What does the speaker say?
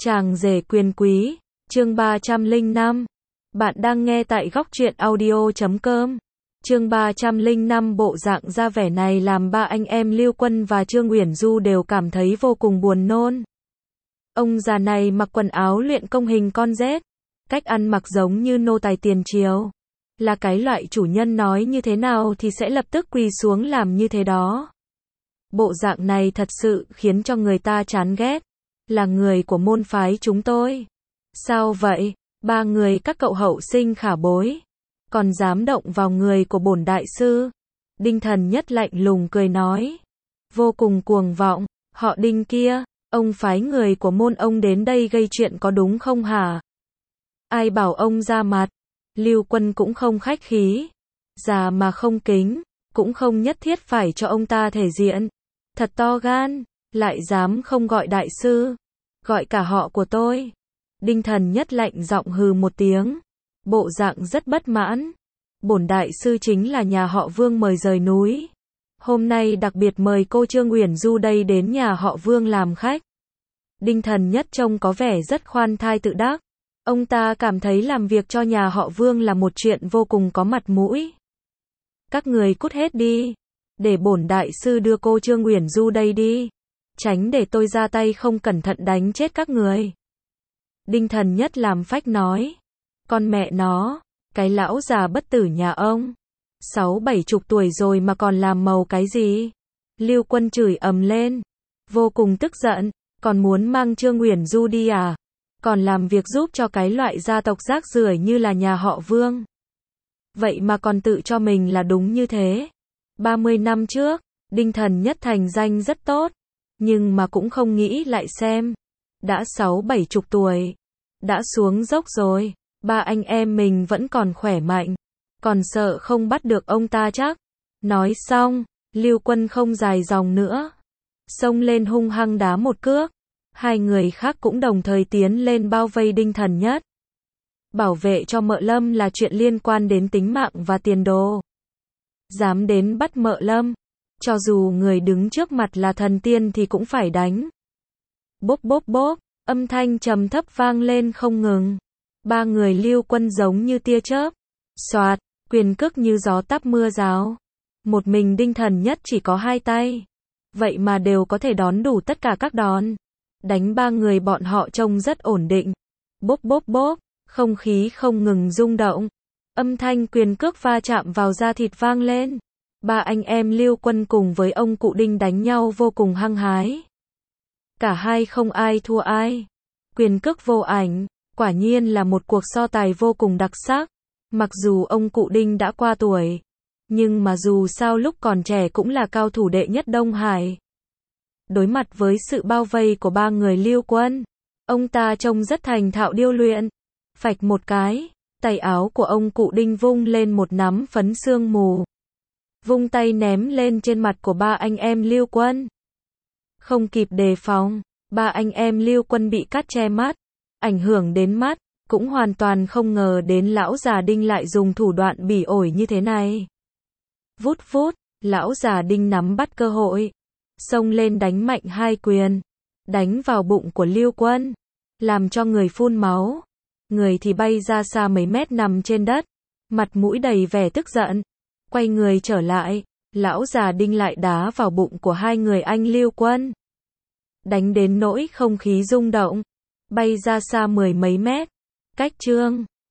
Chàng rể quyền quý, chương 305. Bạn đang nghe tại góc truyện audio.com. Chương 305. Bộ dạng ra vẻ này làm ba anh em Lưu Quân và Trương Uyển Du đều cảm thấy vô cùng buồn nôn. Ông già này mặc quần áo luyện công hình con rết, cách ăn mặc giống như nô tài tiền triều. Là cái loại chủ nhân nói như thế nào thì sẽ lập tức quỳ xuống làm như thế đó. Bộ dạng này thật sự khiến cho người ta chán ghét. Là người của môn phái chúng tôi. Sao vậy? Ba người các cậu hậu sinh khả bối. Còn dám động vào người của bổn đại sư. Đinh Thần Nhất lạnh lùng cười nói. Vô cùng cuồng vọng. Họ Đinh kia, ông phái người của môn ông đến đây gây chuyện có đúng không hả? Ai bảo ông ra mặt? Lưu Quân cũng không khách khí. Già mà không kính, cũng không nhất thiết phải cho ông ta thể diện. Thật to gan, lại dám không gọi đại sư, gọi cả họ của tôi. Đinh Thần Nhất lạnh giọng hừ một tiếng, bộ dạng rất bất mãn. Bổn đại sư chính là nhà họ Vương mời rời núi. Hôm nay đặc biệt mời cô Trương Uyển Du đây đến nhà họ Vương làm khách. Đinh Thần Nhất trông có vẻ rất khoan thai tự đắc. Ông ta cảm thấy làm việc cho nhà họ Vương là một chuyện vô cùng có mặt mũi. Các người cút hết đi. Để bổn đại sư đưa cô Trương Uyển Du đây đi. Tránh để tôi ra tay không cẩn thận đánh chết các người. Đinh Thần Nhất làm phách nói. Con mẹ nó, cái lão già bất tử nhà ông. 60-70 tuổi rồi mà còn làm màu cái gì? Lưu Quân chửi ầm lên. Vô cùng tức giận. Còn muốn mang Trương Uyển Du đi à? Còn làm việc giúp cho cái loại gia tộc rác rưởi như là nhà họ Vương. Vậy mà còn tự cho mình là đúng như thế. 30 năm trước, Đinh Thần Nhất thành danh rất tốt. Nhưng mà cũng không nghĩ lại xem. Đã 60-70 tuổi. Đã xuống dốc rồi. Ba anh em mình vẫn còn khỏe mạnh. Còn sợ không bắt được ông ta chắc. Nói xong, Lưu Quân không dài dòng nữa. Xông lên hung hăng đá một cước. Hai người khác cũng đồng thời tiến lên bao vây Đinh Thần Nhất. Bảo vệ cho Mợ Lâm là chuyện liên quan đến tính mạng và tiền đồ. Dám đến bắt Mợ Lâm, cho dù người đứng trước mặt là thần tiên thì cũng phải đánh. Bốp bốp bốp, âm thanh trầm thấp vang lên không ngừng. Ba người Lưu Quân giống như tia chớp. Xoạt, quyền cước như gió táp mưa rào. Một mình Đinh Thần Nhất chỉ có hai tay. Vậy mà đều có thể đón đủ tất cả các đòn. Đánh ba người bọn họ trông rất ổn định. Bốp bốp bốp, không khí không ngừng rung động. Âm thanh quyền cước va chạm vào da thịt vang lên. Ba anh em Lưu Quân cùng với ông cụ Đinh đánh nhau vô cùng hăng hái. Cả hai không ai thua ai. Quyền cước vô ảnh, quả nhiên là một cuộc so tài vô cùng đặc sắc. Mặc dù ông cụ Đinh đã qua tuổi, nhưng mà dù sao lúc còn trẻ cũng là cao thủ đệ nhất Đông Hải. Đối mặt với sự bao vây của ba người Lưu Quân, ông ta trông rất thành thạo điêu luyện. Phạch một cái, tay áo của ông cụ Đinh vung lên một nắm phấn sương mù. Vung tay ném lên trên mặt của ba anh em Lưu Quân. Không kịp đề phòng, ba anh em Lưu Quân bị cắt che mắt, ảnh hưởng đến mắt, cũng hoàn toàn không ngờ đến lão già Đinh lại dùng thủ đoạn bỉ ổi như thế này. Vút vút, lão già Đinh nắm bắt cơ hội, xông lên đánh mạnh hai quyền, đánh vào bụng của Lưu Quân, làm cho người phun máu. Người thì bay ra xa mấy mét nằm trên đất, mặt mũi đầy vẻ tức giận. Quay người trở lại, lão già Đinh lại đá vào bụng của hai người anh Lưu Quân. Đánh đến nỗi không khí rung động, bay ra xa 10 mấy mét. Cách Trương